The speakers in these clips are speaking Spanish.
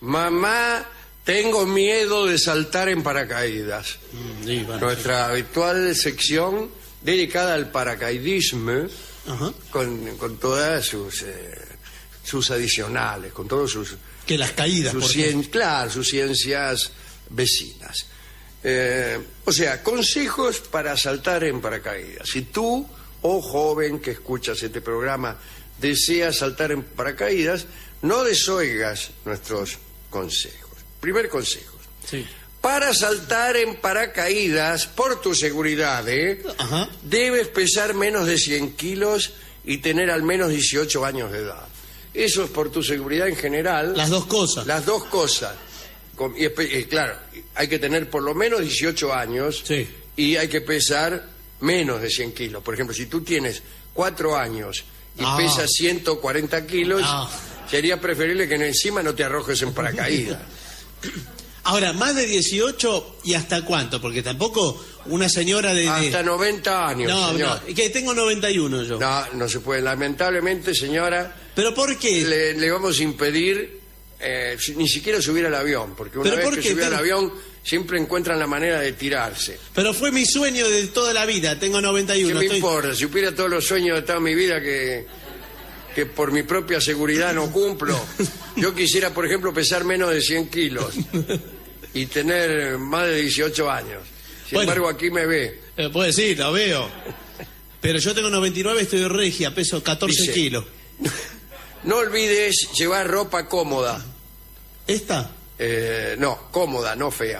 Mamá, tengo miedo de saltar en paracaídas. Sí, bueno, Nuestra habitual sección dedicada al paracaidismo, Ajá. con todas sus adicionales, con todos sus... Que las caídas, por ejemplo. Claro, sus ciencias vecinas. O sea, consejos para saltar en paracaídas. Si tú, joven que escuchas este programa, deseas saltar en paracaídas, no desoigas nuestros consejos. Primer consejo. Sí. Para saltar en paracaídas, por tu seguridad, Ajá. debes pesar menos de 100 kilos y tener al menos 18 años de edad. Eso es por tu seguridad en general. Las dos cosas. Las dos cosas. Y claro, hay que tener por lo menos 18 años Sí. y hay que pesar menos de 100 kilos. Por ejemplo, si tú tienes 4 años y pesas 140 kilos, sería preferible que encima no te arrojes en paracaídas. Ahora, más de 18 y hasta cuánto, porque tampoco una señora de... Hasta 90 años, No, señor. no, que tengo 91 yo. No, no se puede. Lamentablemente, señora, ¿Pero por qué? le vamos a impedir ni siquiera subir al avión, porque una ¿Pero vez por que qué? subió al avión siempre encuentran la manera de tirarse. Pero fue mi sueño de toda la vida, tengo 91. ¿Qué me importa? Si hubiera todos los sueños de toda mi vida que por mi propia seguridad no cumplo. Yo quisiera, por ejemplo, pesar menos de 100 kilos y tener más de 18 años. Sin embargo, aquí me ve. Puede decir, lo veo. Pero yo tengo 99, estoy regia, peso 14 Dice, kilos. No olvides llevar ropa cómoda. ¿Esta? No, cómoda, no fea.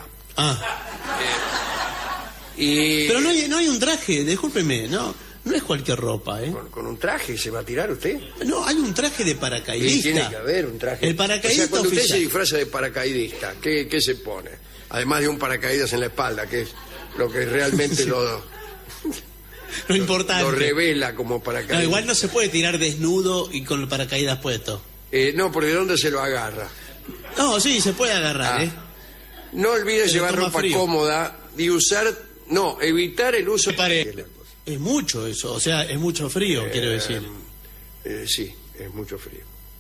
Y Pero no hay un traje, discúlpeme, no es cualquier ropa, ¿eh? ¿Con un traje se va a tirar usted? No, hay un traje de Y paracaidista. tiene que haber un traje. El paracaidista O sea, cuando usted oficial. se disfraza de paracaidista, ¿qué se pone? Además de un paracaídas en la espalda, que es lo que realmente lo importante. lo revela como paracaidista. No, igual no se puede tirar desnudo y con el paracaídas puesto. No, ¿por de dónde se lo agarra? No, sí, se puede agarrar, ¿eh? No olvides Pero llevar toma ropa frío. cómoda y evitar el uso... Es mucho eso, o sea, es mucho frío, quiero decir. Sí, es mucho frío.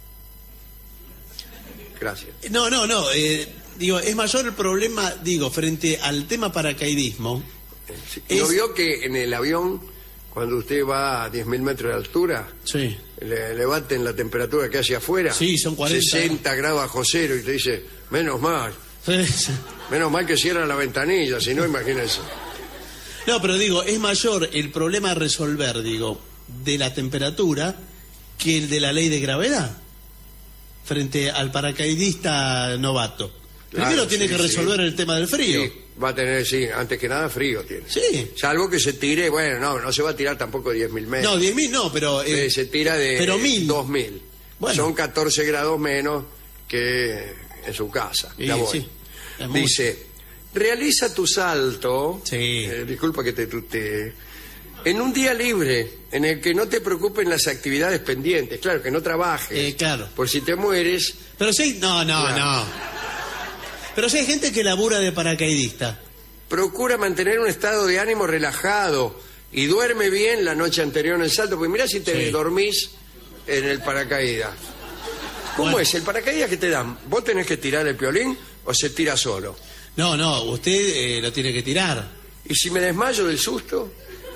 Gracias. No, digo, es mayor el problema, digo, frente al tema paracaidismo. Sí. ¿No vio que en el avión, cuando usted va a 10.000 metros de altura, Sí. le baten la temperatura que hace afuera? Sí, son 40. 60 grados bajo cero y te dice, menos mal que cierra la ventanilla, si no, imagínese. No, pero digo, es mayor el problema a resolver, digo, de la temperatura que el de la ley de gravedad frente al paracaidista novato. Primero Claro, tiene sí, que resolver el tema del frío. Sí, va a tener, sí, antes que nada frío tiene. Sí. Salvo que se tire, bueno, no se va a tirar tampoco 10.000 metros. No, 10.000 no, pero... Se tira de pero 1.000. 2.000. Bueno. Son 14 grados menos que en su casa. Sí, Ya voy. sí, es mucho. Dice, realiza tu salto, Sí. disculpa que te tutee, en un día libre, en el que no te preocupen las actividades pendientes. Claro, que no trabajes. Claro. Por si te mueres. Pero sí, no. Pero sí hay gente que labura de paracaidista. Procura mantener un estado de ánimo relajado y duerme bien la noche anterior en el salto, porque mirá si te Sí. dormís en el paracaídas. ¿Cómo Bueno. es? ¿El paracaídas que te dan? ¿Vos tenés que tirar el piolín o se tira solo? No, usted lo tiene que tirar. ¿Y si me desmayo del susto?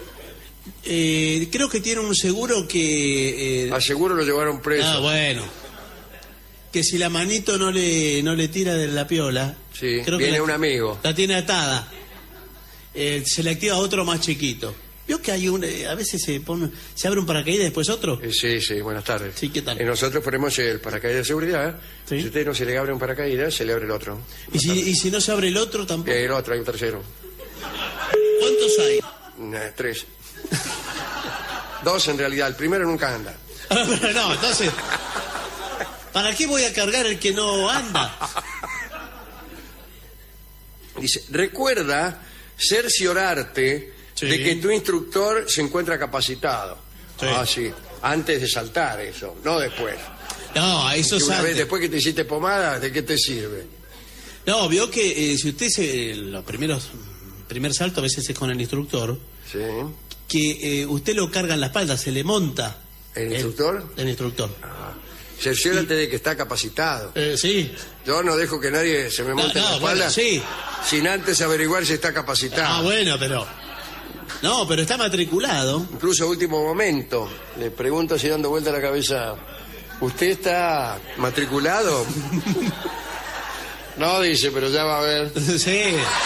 Creo que tiene un seguro que... A seguro lo llevaron preso. bueno. Que si la manito no le tira de la piola... Sí, creo viene que un amigo. La tiene atada. Se le activa otro más chiquito. ¿Vio que hay a veces se abre un paracaídas y después otro? Sí, buenas tardes. Sí, ¿qué tal? Nosotros ponemos el paracaídas de seguridad. Sí. Si a usted no se le abre un paracaídas, se le abre el otro. ¿Y si no se abre el otro tampoco? El otro, hay un tercero. ¿Cuántos hay? 3. 2 en realidad, el primero nunca anda. Pero no, entonces... ¿Para qué voy a cargar el que no anda? Dice, recuerda cerciorarte Sí. de que tu instructor se encuentra capacitado. Sí. Sí. Antes de saltar eso, no después. No, eso Que una vez sabe. después que te hiciste pomada, ¿de qué te sirve? No, vio que si usted primer salto a veces es con el instructor, Sí. que usted lo carga en la espalda, se le monta. ¿El instructor? El instructor. Cerciórate de que está capacitado. Sí. Yo no dejo que nadie se me monte en la espalda bueno, sí. sin antes averiguar si está capacitado. Ah, bueno, pero... No, pero está matriculado. Incluso a último momento, le pregunto así dando vuelta la cabeza, ¿usted está matriculado? No, dice, pero ya va a ver. Sí.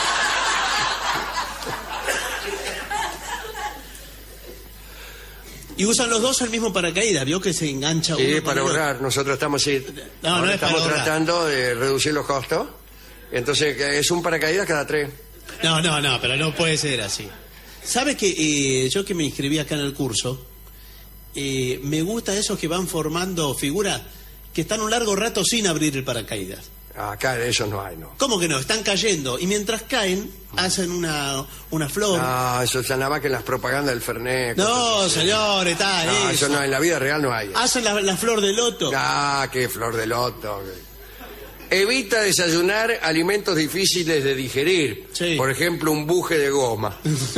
Y usan los dos el mismo paracaídas, ¿vio que se engancha uno? Sí, con para el otro? ahorrar. Nosotros estamos, No es estamos para ahorrar. tratando de reducir los costos. Entonces, que es un paracaídas cada 3. No, pero no puede ser así. ¿Sabes que yo que me inscribí acá en el curso, me gusta esos que van formando figuras que están un largo rato sin abrir el paracaídas? Acá de esos no hay, ¿no? ¿Cómo que no? Están cayendo y mientras caen hacen una flor. No, eso es nada más que en las propagandas del Fernet. No, señor, está No, eso no, en la vida real no hay. Hacen la flor de loto. Ah, qué flor de loto. Evita desayunar alimentos difíciles de digerir. Sí. Por ejemplo, un buje de goma.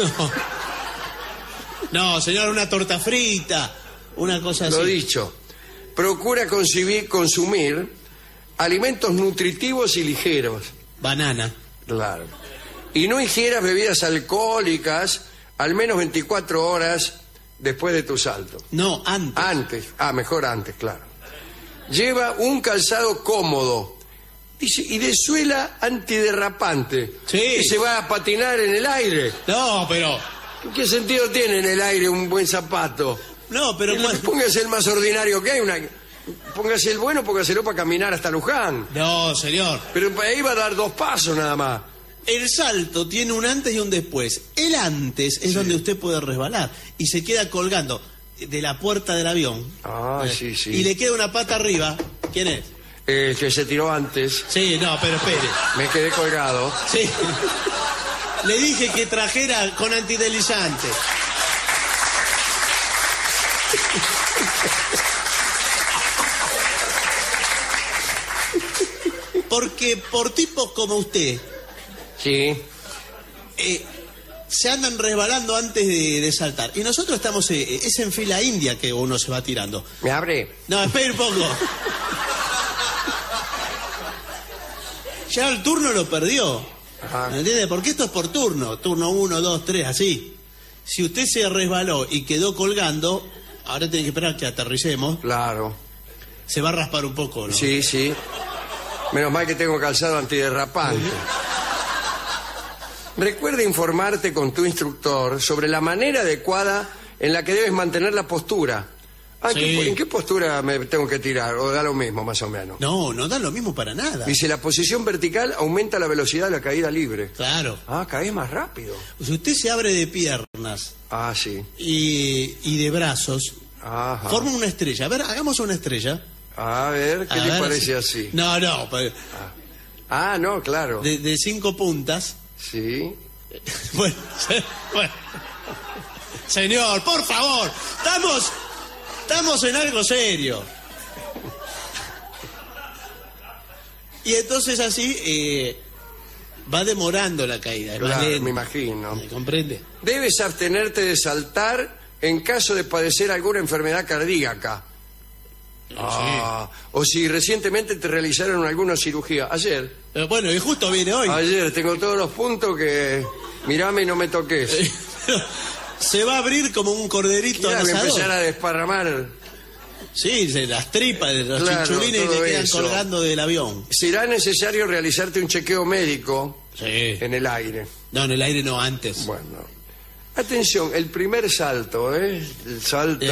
No, señor, una torta frita, una cosa así. Lo dicho. Procura consumir alimentos nutritivos y ligeros. Banana. Claro. Y no ingieras bebidas alcohólicas al menos 24 horas después de tu salto. No, antes. Antes. Mejor antes, claro. Lleva un calzado cómodo. Dice, y de suela antiderrapante. Sí. Que se va a patinar en el aire. No, pero... ¿Qué sentido tiene en el aire un buen zapato? No, pero... Póngase el más ordinario que hay. Póngase el bueno, póngaselo para caminar hasta Luján. No, señor. Pero ahí va a dar 2 pasos nada más. El salto tiene un antes y un después. El antes es donde usted puede resbalar y se queda colgando de la puerta del avión. Sí. Y le queda una pata arriba. ¿Quién es? El que se tiró antes. Sí, no, pero espere. Me quedé colgado. Sí. Le dije que trajera con antideslizante. Porque por tipos como usted Sí. se andan resbalando antes de saltar. Y nosotros estamos... es en fila india que uno se va tirando. ¿Me abre? No, espere un poco. Ya el turno lo perdió. Ajá. ¿Me entiende? Porque esto es por turno. Turno 1, 2, 3, así. Si usted se resbaló y quedó colgando, ahora tiene que esperar que aterricemos. Claro. Se va a raspar un poco, ¿no? Sí. Menos mal que tengo calzado antiderrapante. Recuerda informarte con tu instructor sobre la manera adecuada en la que debes mantener la postura. Sí. ¿En qué postura me tengo que tirar? ¿O da lo mismo, más o menos? No da lo mismo para nada. Dice, la posición vertical aumenta la velocidad de la caída libre. Claro. Caes más rápido. Si usted se abre de piernas Sí. y de brazos, Ajá. forma una estrella. A ver, hagamos una estrella. A ver, ¿qué A le ver, parece así? No, pues, No, claro. de 5 puntas. Sí. Bueno. Señor, por favor, estamos en algo serio. Y entonces así va demorando la caída. Claro, me imagino. ¿Me comprende? Debes abstenerte de saltar en caso de padecer alguna enfermedad cardíaca. O si recientemente te realizaron alguna cirugía. Ayer. Bueno, y justo viene hoy. Ayer, tengo todos los puntos que... Mirame y no me toques. Se va a abrir como un corderito Voy a asador. empezar a desparramar. Sí, las tripas, los Claro, chinchulines todo que quedan eso. colgando del avión. Será necesario realizarte un chequeo médico Sí. en el aire. No, en el aire no, antes. Bueno. Atención, el primer salto, ¿eh? El salto...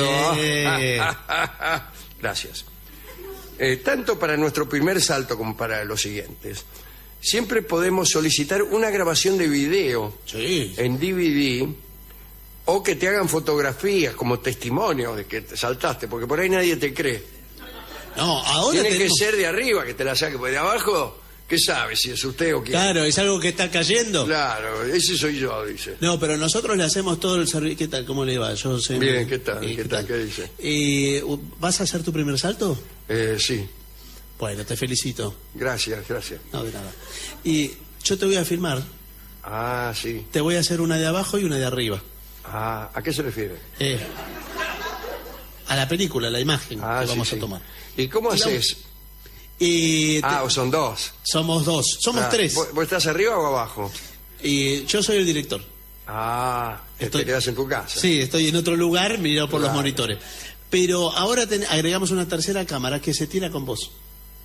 Gracias. Tanto para nuestro primer salto como para los siguientes, siempre podemos solicitar una grabación de video Sí. en DVD o que te hagan fotografías como testimonio de que te saltaste, porque por ahí nadie te cree. No, ahora Tiene tenemos... que ser de arriba que te la saque, porque de abajo, ¿qué sabe si es usted o quién? Claro, es algo que está cayendo. Claro, ese soy yo, dice. No, pero nosotros le hacemos todo el servicio. ¿Qué tal? ¿Cómo le va? Yo sé. Bien, ¿qué tal? ¿Qué tal? ¿Qué dice? ¿Vas a hacer tu primer salto? Sí, Bueno, te felicito. gracias. No, de nada. Y yo te voy a filmar. Sí. Te voy a hacer una de abajo y una de arriba. ¿A qué se refiere? a la película, a la imagen que vamos a tomar. ¿Y cómo haces? Son dos. Somos dos, somos tres. ¿Vos estás arriba o abajo? Yo soy el director. Te quedas en tu casa. Sí, estoy en otro lugar, mirado por los monitores. Pero ahora agregamos una tercera cámara que se tira con vos.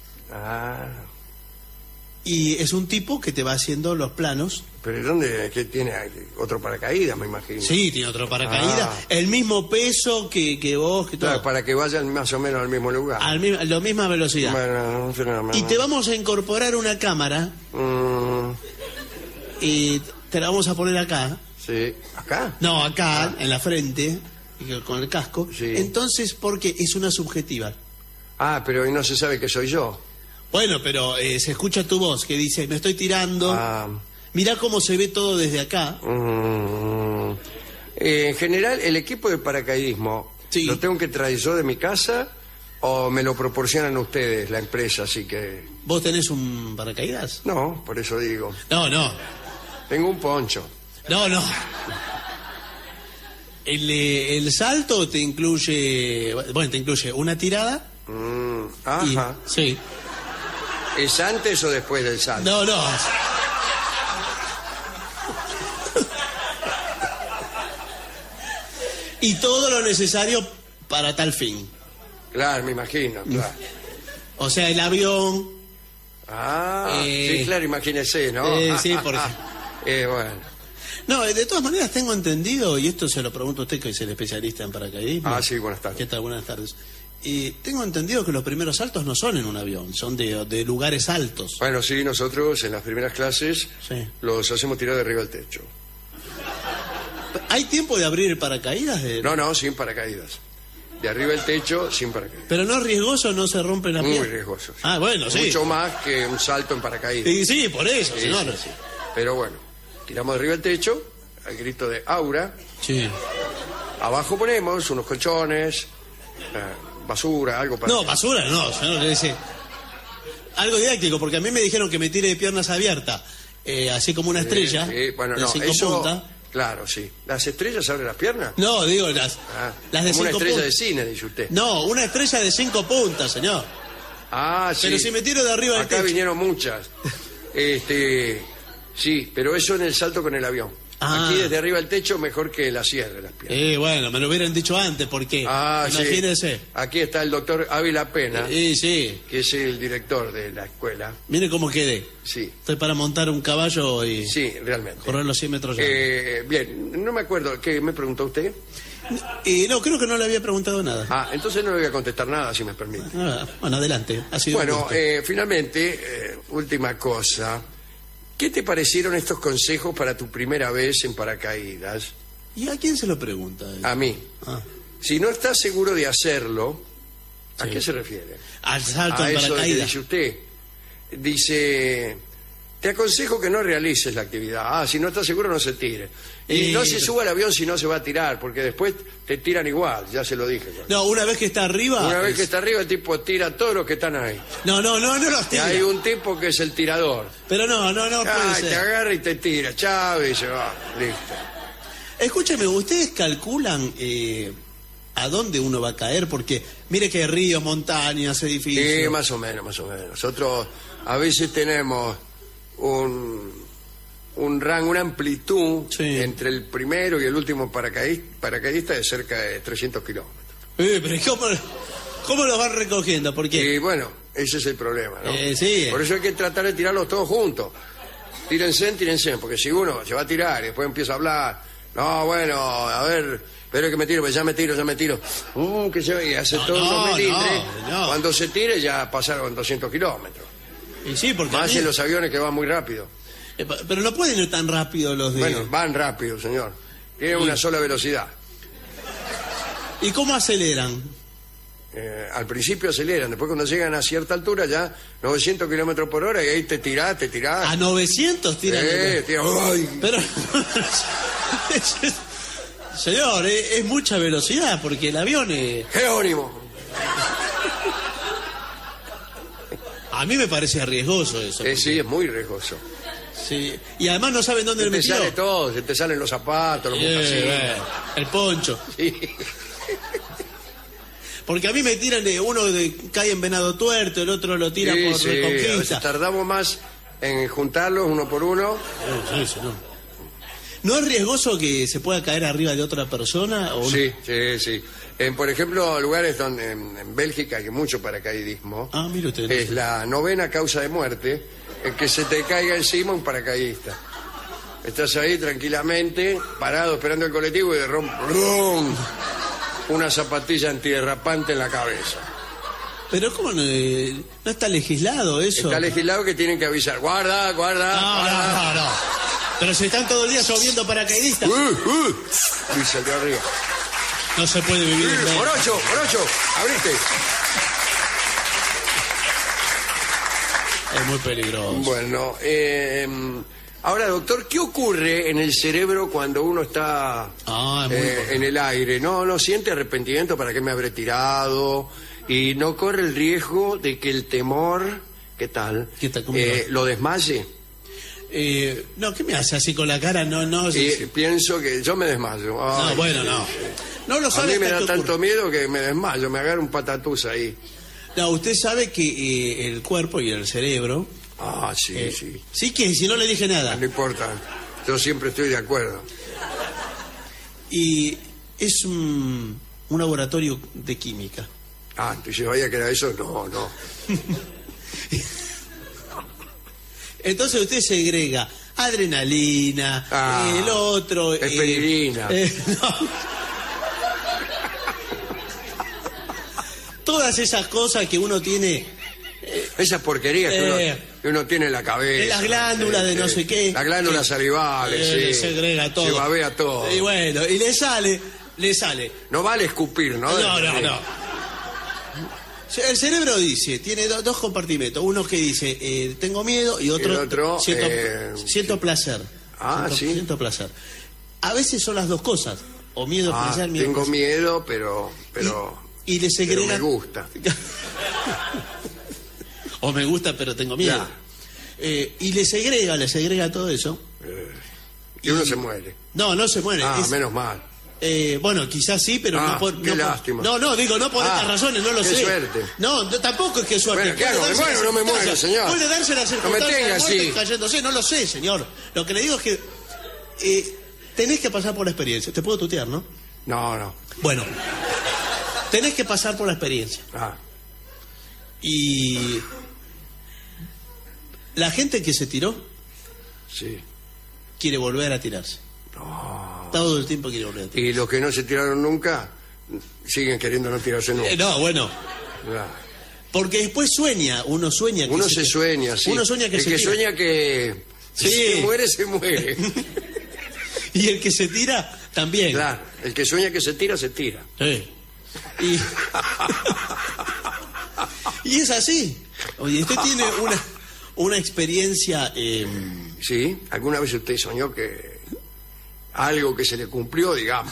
Y es un tipo que te va haciendo los planos. ¿Pero dónde? ¿Qué tiene? ¿Otro paracaídas, me imagino? Sí, tiene otro paracaídas. El mismo peso que vos, que todo. Claro, para que vayan más o menos al mismo lugar. La misma velocidad. Bueno, y te vamos a incorporar una cámara. Y te la vamos a poner acá. Sí. ¿Acá? No, acá, en la frente, con el casco. Sí. Entonces, porque es una subjetiva. Pero no se sabe que soy yo. Bueno, pero se escucha tu voz que dice, me estoy tirando. Mirá cómo se ve todo desde acá. En general, el equipo de paracaidismo, ¿lo tengo que traer yo de mi casa o me lo proporcionan ustedes, la empresa? Así que... ¿Vos tenés un paracaídas? No, por eso digo. No. Tengo un poncho. No. El salto te incluye... Bueno, te incluye una tirada. Ajá. Sí. ¿Es antes o después del salto? No. Y todo lo necesario para tal fin. Claro, me imagino, claro. O sea, el avión... sí, claro, imagínese, ¿no? Sí, porque... bueno. No, de todas maneras tengo entendido, y esto se lo pregunto a usted que es el especialista en paracaidismo. Sí, buenas tardes. ¿Qué tal? Buenas tardes. Tengo entendido que los primeros saltos no son en un avión, son de lugares altos. Bueno, sí, nosotros en las primeras clases los hacemos tirar de arriba del techo. ¿Hay tiempo de abrir el paracaídas? No, sin paracaídas. De arriba del techo, sin paracaídas. ¿Pero no es riesgoso, no se rompe la pierna? Muy riesgoso. Sí. Bueno, sí. Mucho más que un salto en paracaídas. Sí, por eso, señor. Sí. Pero bueno, tiramos de arriba del techo, al grito de aura. Sí. Abajo ponemos unos colchones, basura, algo para... No, basura no, señor, le dice... Algo didáctico, porque a mí me dijeron que me tire de piernas abiertas, así como una estrella. Bueno, de 5 puntas. Claro, sí. ¿Las estrellas abren las piernas? No, digo las de 5 puntas. Una estrella de cine, dice usted. No, una estrella de 5 puntas, señor. Sí. Pero si me tiro de arriba del techo. Acá vinieron muchas. Sí, pero eso en el salto con el avión. Aquí desde arriba del techo mejor que la cierre las piernas. Bueno, me lo hubieran dicho antes, porque imagínese. Sí. Aquí está el doctor Ávila Pena, sí. que es el director de la escuela. Mire cómo quedé. Sí. Estoy para montar un caballo y... Sí, realmente. Correr los 100 metros ya. Bien, no me acuerdo. ¿Qué me preguntó usted? No, creo que no le había preguntado nada. Entonces no le voy a contestar nada, si me permite. Bueno, adelante. Ha sido bueno, finalmente, última cosa. ¿Qué te parecieron estos consejos para tu primera vez en paracaídas? ¿Y a quién se lo pregunta? A mí. Si no estás seguro de hacerlo, ¿a qué se refiere? Al salto en paracaídas. paracaídas. Dice usted. Dice, te aconsejo que no realices la actividad. Si no estás seguro, no se tire. Y no se suba al avión si no se va a tirar, porque después te tiran igual, ya se lo dije. No, una vez que está arriba... Una vez que está arriba, el tipo tira a todos los que están ahí. No los tira. Y hay un tipo que es el tirador. Pero no puede ser. Te agarra y te tira, chao, y se va, listo. Escúcheme, ¿ustedes calculan a dónde uno va a caer? Porque mire que hay ríos, montañas, edificios... Sí, más o menos. Nosotros a veces tenemos un rango, una amplitud entre el primero y el último paracaidista de cerca de 300 kilómetros. Pero ¿cómo los van recogiendo? Porque... Y bueno, ese es el problema, ¿no? Sí. Por eso hay que tratar de tirarlos todos juntos. Tírense, porque si uno se va a tirar y después empieza a hablar, no, bueno, a ver, espero que me tiro, pues ya me tiro. Que se ve, y hace todo un melindre. Cuando se tire ya pasaron 200 kilómetros. Y sí, porque más en los aviones que van muy rápido. Pero no pueden ir tan rápido los de... Bueno, van rápido, señor. Tienen una sola velocidad. ¿Y cómo aceleran? Al principio aceleran, después cuando llegan a cierta altura ya 900 kilómetros por hora y ahí te tirás. ¿A 900 tiran? Pero... Señor, es mucha velocidad porque el avión es... Jerónimo. A mí me parece riesgoso eso. Sí, es muy riesgoso. Sí, y además no saben dónde le metió. Te sale todo, se te salen los zapatos, los mocasines. El poncho. Sí. Porque a mí me tiran cae en Venado Tuerto, el otro lo tira por a Reconquista. veces tardamos más en juntarlos uno por uno. Sí, ¿No es riesgoso que se pueda caer arriba de otra persona? ¿O Sí. Por ejemplo, lugares donde en Bélgica hay mucho paracaidismo. Ah, mire usted. Es la 9ª causa de muerte, que se te caiga encima un paracaidista. Estás ahí tranquilamente, parado esperando el colectivo y de ¡rum! Una zapatilla antiderrapante en la cabeza. Pero ¿cómo no está legislado eso? Está legislado que tienen que avisar. Guarda. No. Pero si están todo el día lloviendo paracaidistas. Y salió arriba. No se puede vivir. Morocho, abriste. Es muy peligroso. Bueno, ahora, doctor, ¿qué ocurre en el cerebro cuando uno está en el aire? ¿No siente arrepentimiento para qué me habré tirado? ¿Y no corre el riesgo de que el temor, ¿qué tal? Lo desmaye? No, ¿qué me hace así con la cara? No. Pienso que yo me desmayo. Ay, no. No lo a sabe. mí me da tanto miedo que me desmayo, me agarro un patatús ahí. No, usted sabe que el cuerpo y el cerebro... Sí. Sí, que si no le dije nada. No importa, yo siempre estoy de acuerdo. Y es un laboratorio de química. Entonces vaya que era eso, no. Entonces usted segrega adrenalina, el otro... Esperilina. Todas esas cosas que uno tiene... Esas porquerías que uno tiene en la cabeza. En las glándulas de no sé qué. Las glándulas salivales, le segrega todo. Se babea todo. Y bueno, y le sale. No vale escupir, ¿no? No. El cerebro dice, tiene dos compartimentos. Uno que dice, tengo miedo, y otro siento placer. Siento placer. A veces son las dos cosas. O miedo, placer, miedo. Tengo miedo, pero y le segrega... Pero me gusta. O me gusta, pero tengo miedo. Y le segrega todo eso. Y uno se muere. No se muere. Menos mal. Bueno, quizás sí, pero qué lástima. No, digo, no por estas razones, no lo sé. Qué suerte. No, tampoco es que suerte. Bueno, ¿qué hago? ¿Me muero o no me muero, señor? Puede darse la circunstancia no me tenga así. Cayéndose, no lo sé, señor. Lo que le digo es que tenés que pasar por la experiencia. Te puedo tutear, ¿no? No. Bueno, tenés que pasar por la experiencia. Y la gente que se tiró quiere volver a tirarse. Todo el tiempo quiere volver a tirarse. Y los que no se tiraron nunca siguen queriendo no tirarse nunca. Porque después uno sueña que uno se sueña, sí. Uno sueña que el se que tira. sueña que se muere. Y el que se tira también. Claro, el que sueña que se tira, se tira. Y es así. Oye, usted tiene una experiencia... Sí, ¿alguna vez usted soñó que algo que se le cumplió, digamos?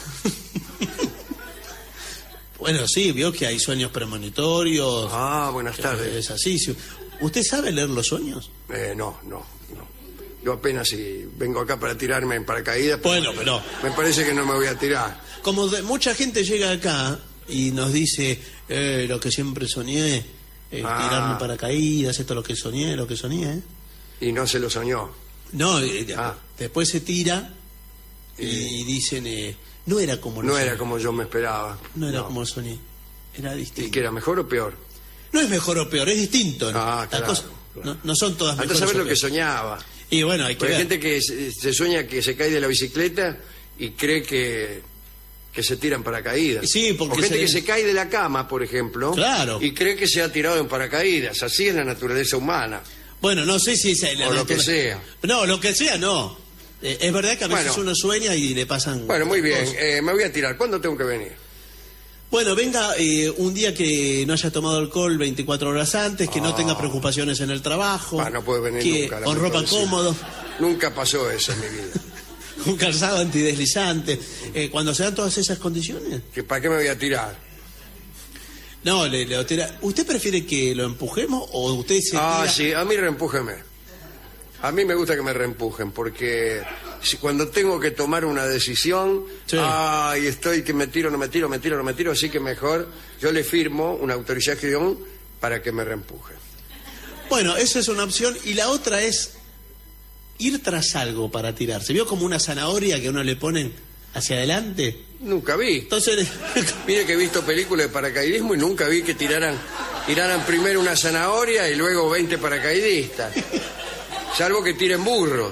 Bueno, sí, vio que hay sueños premonitorios. Buenas tardes. Es así. ¿Usted sabe leer los sueños? No. Yo apenas vengo acá para tirarme en paracaídas. Bueno, pero... Me parece que no me voy a tirar. Como mucha gente llega acá y nos dice, lo que siempre soñé, tirarme en paracaídas, esto es lo que soñé. Y no se lo soñó. No, después se tira y dicen, no era como yo me esperaba. No era como soñé, era distinto. ¿Y qué era, mejor o peor? No es mejor o peor, es distinto. ¿no? Claro. No son todas mejores. Antes de saber lo que soñaba. Y bueno, hay que ver. Hay gente que se sueña que se cae de la bicicleta y cree que se tiran paracaídas. Sí, porque o gente que se cae de la cama, por ejemplo. Claro. Y cree que se ha tirado en paracaídas. Así es la naturaleza humana. Bueno, no sé si es la lo que sea. No, lo que sea, no. Es verdad que a veces uno sueña y le pasan... Bueno, muy bien. Me voy a tirar. ¿Cuándo tengo que venir? Bueno, venga un día que no haya tomado alcohol 24 horas antes, que no tenga preocupaciones en el trabajo. No puede venir nunca. Con ropa cómoda. Nunca pasó eso en mi vida. Un calzado antideslizante. Cuando se dan todas esas condiciones... ¿Para qué me voy a tirar? No, ¿usted prefiere que lo empujemos o usted se tira? Sí, a mí reempújeme. A mí me gusta que me reempujen, porque cuando tengo que tomar una decisión, Sí. ay, estoy que me tiro, no me tiro, me tiro, no me tiro, así que mejor yo le firmo una autorización para que me reempujen. Bueno, esa es una opción. Y la otra es ir tras algo para tirarse. ¿Vio como una zanahoria que uno le ponen hacia adelante? Nunca vi. Entonces, Mire que he visto películas de paracaidismo y nunca vi que tiraran primero una zanahoria y luego 20 paracaidistas. Salvo que tiren burros.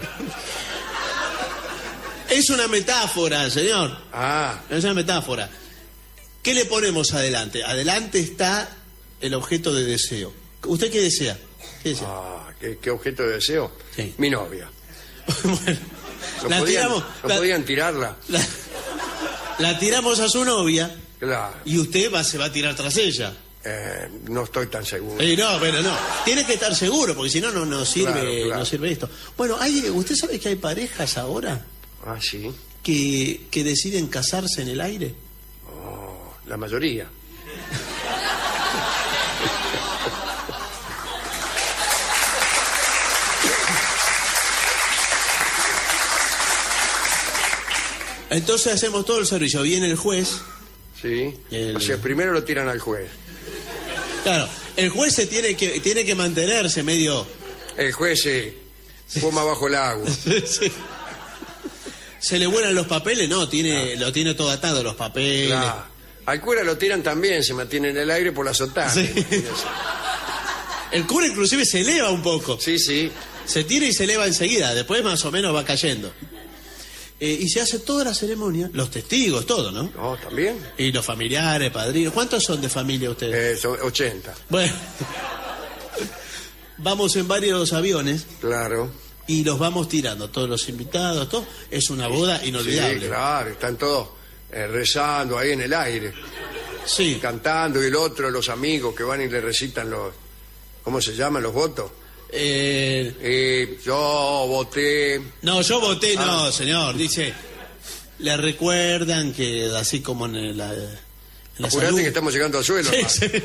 es una metáfora, señor. Ah, Es una metáfora. ¿Qué le ponemos adelante? Adelante está el objeto de deseo. ¿Usted qué desea? ¿Qué desea? ¿qué objeto de deseo? Sí. Mi novia. Bueno, ¿No la tiramos, podían tirarla? la tiramos a su novia Claro. y usted se va a tirar tras ella. No estoy tan seguro. No, pero no. Tiene que estar seguro, porque si no, no sirve, Claro. no sirve esto. Bueno, ¿usted sabe que hay parejas ahora Ah, sí. que deciden casarse en el aire? La mayoría. Entonces hacemos todo el servicio. Viene el juez. Sí. O sea, primero lo tiran al juez. Claro, el juez se tiene que mantenerse medio... El juez se fuma bajo el agua. Sí. ¿Se le vuelan los papeles? No, lo tiene todo atado, los papeles. Claro. Al cura lo tiran también, se mantiene en el aire por la sotana. Sí. El cura inclusive se eleva un poco. Sí, sí. Se tira y se eleva enseguida, después más o menos va cayendo. Y se hace toda la ceremonia, los testigos, todo, ¿no? No, también. Y los familiares, padrinos. ¿Cuántos son de familia ustedes? Son 80. Bueno, vamos en varios aviones Claro. y los vamos tirando, todos los invitados, todo. Es una boda inolvidable. Sí, claro. Están todos rezando ahí en el aire. Sí. Cantando, y el otro, los amigos que van y le recitan ¿cómo se llaman? Los votos. Yo voté. No, yo voté, no, señor. Dice, le recuerdan que así como en la Apurate salud. que estamos llegando al suelo. Sí, hermano. sí.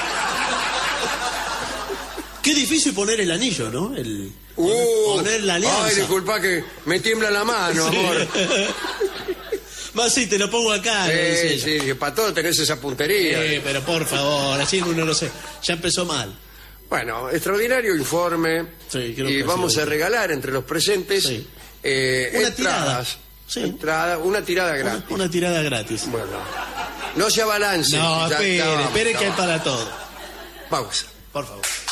Qué difícil poner el anillo, ¿no? Poner la alianza. Ay, disculpa que me tiembla la mano, Sí. amor. Más sí, te lo pongo acá. le dice ella. Sí, para todo tenés esa puntería. Pero por favor, así uno lo sé. Ya empezó mal. Bueno, extraordinario informe. Sí, creo Y que vamos sí. a regalar entre los presentes Sí. Una entradas. Sí. Una tirada gratis. Una tirada gratis. Bueno, no se abalance. No, Ya vamos, espere ya que hay vamos. para todo. Pausa. Por favor.